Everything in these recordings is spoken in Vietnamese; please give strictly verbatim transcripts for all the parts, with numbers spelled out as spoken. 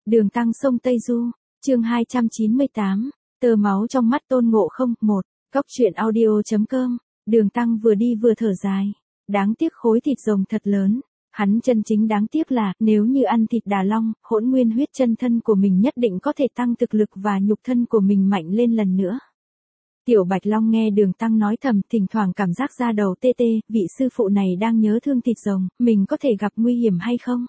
Đường Tăng sông Tây Du, chương hai trăm chín mươi tám, tơ máu trong mắt Tôn Ngộ Không. Một, Góc truyện audio chấm com. Đường Tăng vừa đi vừa thở dài. Đáng tiếc khối thịt rồng thật lớn. Hắn chân chính đáng tiếc là, nếu như ăn thịt Đà Long, hỗn nguyên huyết chân thân của mình nhất định có thể tăng thực lực và nhục thân của mình mạnh lên lần nữa. Tiểu Bạch Long nghe Đường Tăng nói thầm, thỉnh thoảng cảm giác da đầu tê tê, vị sư phụ này đang nhớ thương thịt rồng, mình có thể gặp nguy hiểm hay không?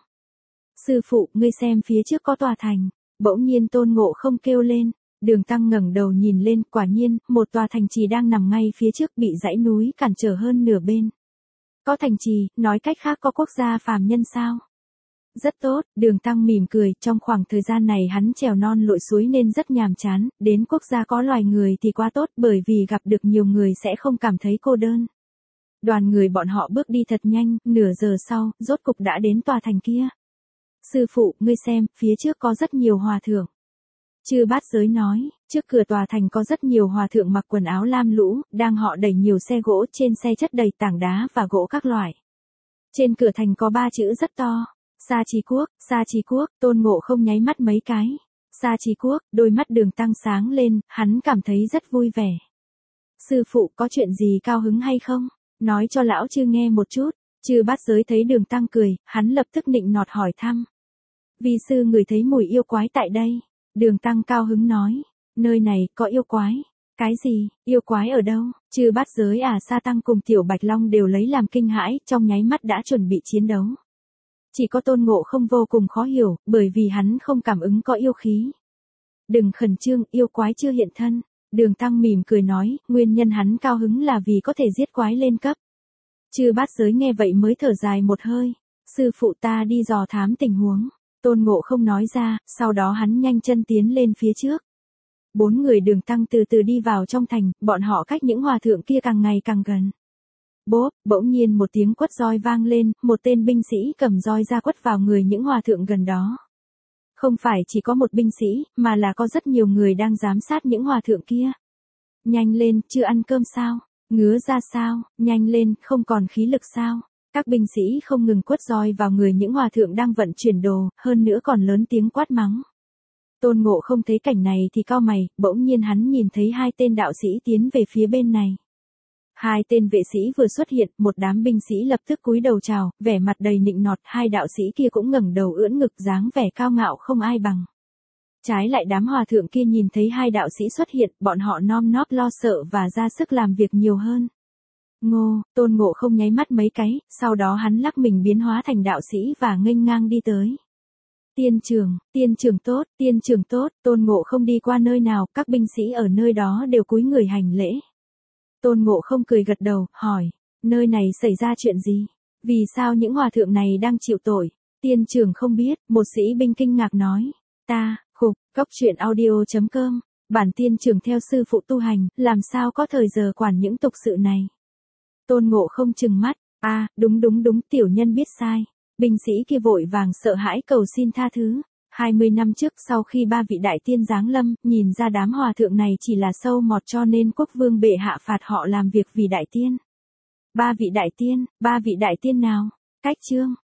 Sư phụ, ngươi xem phía trước có tòa thành. Bỗng nhiên Tôn Ngộ Không kêu lên. Đường Tăng ngẩng đầu nhìn lên, quả nhiên, một tòa thành trì đang nằm ngay phía trước, bị dãy núi cản trở hơn nửa bên. Có thành trì, nói cách khác có quốc gia phàm nhân sao? Rất tốt, Đường Tăng mỉm cười, trong khoảng thời gian này hắn trèo non lội suối nên rất nhàm chán, đến quốc gia có loài người thì quá tốt, bởi vì gặp được nhiều người sẽ không cảm thấy cô đơn. Đoàn người bọn họ bước đi thật nhanh, nửa giờ sau, rốt cục đã đến tòa thành kia. Sư phụ, ngươi xem, phía trước có rất nhiều hòa thượng. Chư Bát Giới nói, trước cửa tòa thành có rất nhiều hòa thượng mặc quần áo lam lũ, đang họ đẩy nhiều xe gỗ, trên xe chất đầy tảng đá và gỗ các loại. Trên cửa thành có ba chữ rất to, Sa Chi Quốc, Sa Chi Quốc. Tôn Ngộ Không nháy mắt mấy cái. Sa Chi Quốc, đôi mắt Đường Tăng sáng lên, hắn cảm thấy rất vui vẻ. Sư phụ, có chuyện gì cao hứng hay không? Nói cho lão chư nghe một chút. Chư Bát Giới thấy Đường Tăng cười, hắn lập tức nịnh nọt hỏi thăm. Vi sư ngửi thấy mùi yêu quái tại đây. Đường Tăng cao hứng nói, nơi này có yêu quái. Cái gì, yêu quái ở đâu? Chư Bát Giới à Sa Tăng cùng Tiểu Bạch Long đều lấy làm kinh hãi, trong nháy mắt đã chuẩn bị chiến đấu. Chỉ có Tôn Ngộ Không vô cùng khó hiểu, bởi vì hắn không cảm ứng có yêu khí. Đừng khẩn trương, yêu quái chưa hiện thân. Đường Tăng mỉm cười nói, nguyên nhân hắn cao hứng là vì có thể giết quái lên cấp. Chư Bát Giới nghe vậy mới thở dài một hơi. Sư phụ, ta đi dò thám tình huống. Tôn Ngộ Không nói ra, sau đó hắn nhanh chân tiến lên phía trước. Bốn người Đường Tăng từ từ đi vào trong thành, bọn họ cách những hòa thượng kia càng ngày càng gần. Bốp, bỗng nhiên một tiếng quất roi vang lên, một tên binh sĩ cầm roi ra quất vào người những hòa thượng gần đó. Không phải chỉ có một binh sĩ, mà là có rất nhiều người đang giám sát những hòa thượng kia. Nhanh lên, chưa ăn cơm sao? Ngứa ra sao? Nhanh lên, không còn khí lực sao? Các binh sĩ không ngừng quất roi vào người những hòa thượng đang vận chuyển đồ, hơn nữa còn lớn tiếng quát mắng. Tôn Ngộ Không thấy cảnh này thì cau mày, bỗng nhiên hắn nhìn thấy hai tên đạo sĩ tiến về phía bên này. Hai tên vệ sĩ vừa xuất hiện, một đám binh sĩ lập tức cúi đầu chào, vẻ mặt đầy nịnh nọt, hai đạo sĩ kia cũng ngẩng đầu ưỡn ngực dáng vẻ cao ngạo không ai bằng. Trái lại đám hòa thượng kia nhìn thấy hai đạo sĩ xuất hiện, bọn họ nom nóp lo sợ và ra sức làm việc nhiều hơn. Ngô, Tôn Ngộ Không nháy mắt mấy cái, sau đó hắn lắc mình biến hóa thành đạo sĩ và nghênh ngang đi tới. Tiên trưởng, tiên trưởng tốt, tiên trưởng tốt. Tôn Ngộ Không đi qua nơi nào, các binh sĩ ở nơi đó đều cúi người hành lễ. Tôn Ngộ Không cười gật đầu, hỏi, nơi này xảy ra chuyện gì? Vì sao những hòa thượng này đang chịu tội? Tiên trưởng không biết, một sĩ binh kinh ngạc nói. Ta, khục, Góc truyện audio chấm com. Bản tiên trưởng theo sư phụ tu hành, làm sao có thời giờ quản những tục sự này? Tôn Ngộ Không trừng mắt, a à, đúng đúng đúng, tiểu nhân biết sai. Binh sĩ kia vội vàng sợ hãi cầu xin tha thứ. hai mươi năm trước sau khi ba vị đại tiên giáng lâm, nhìn ra đám hòa thượng này chỉ là sâu mọt cho nên quốc vương bệ hạ phạt họ làm việc vì đại tiên. Ba vị đại tiên, ba vị đại tiên nào? Cách chương.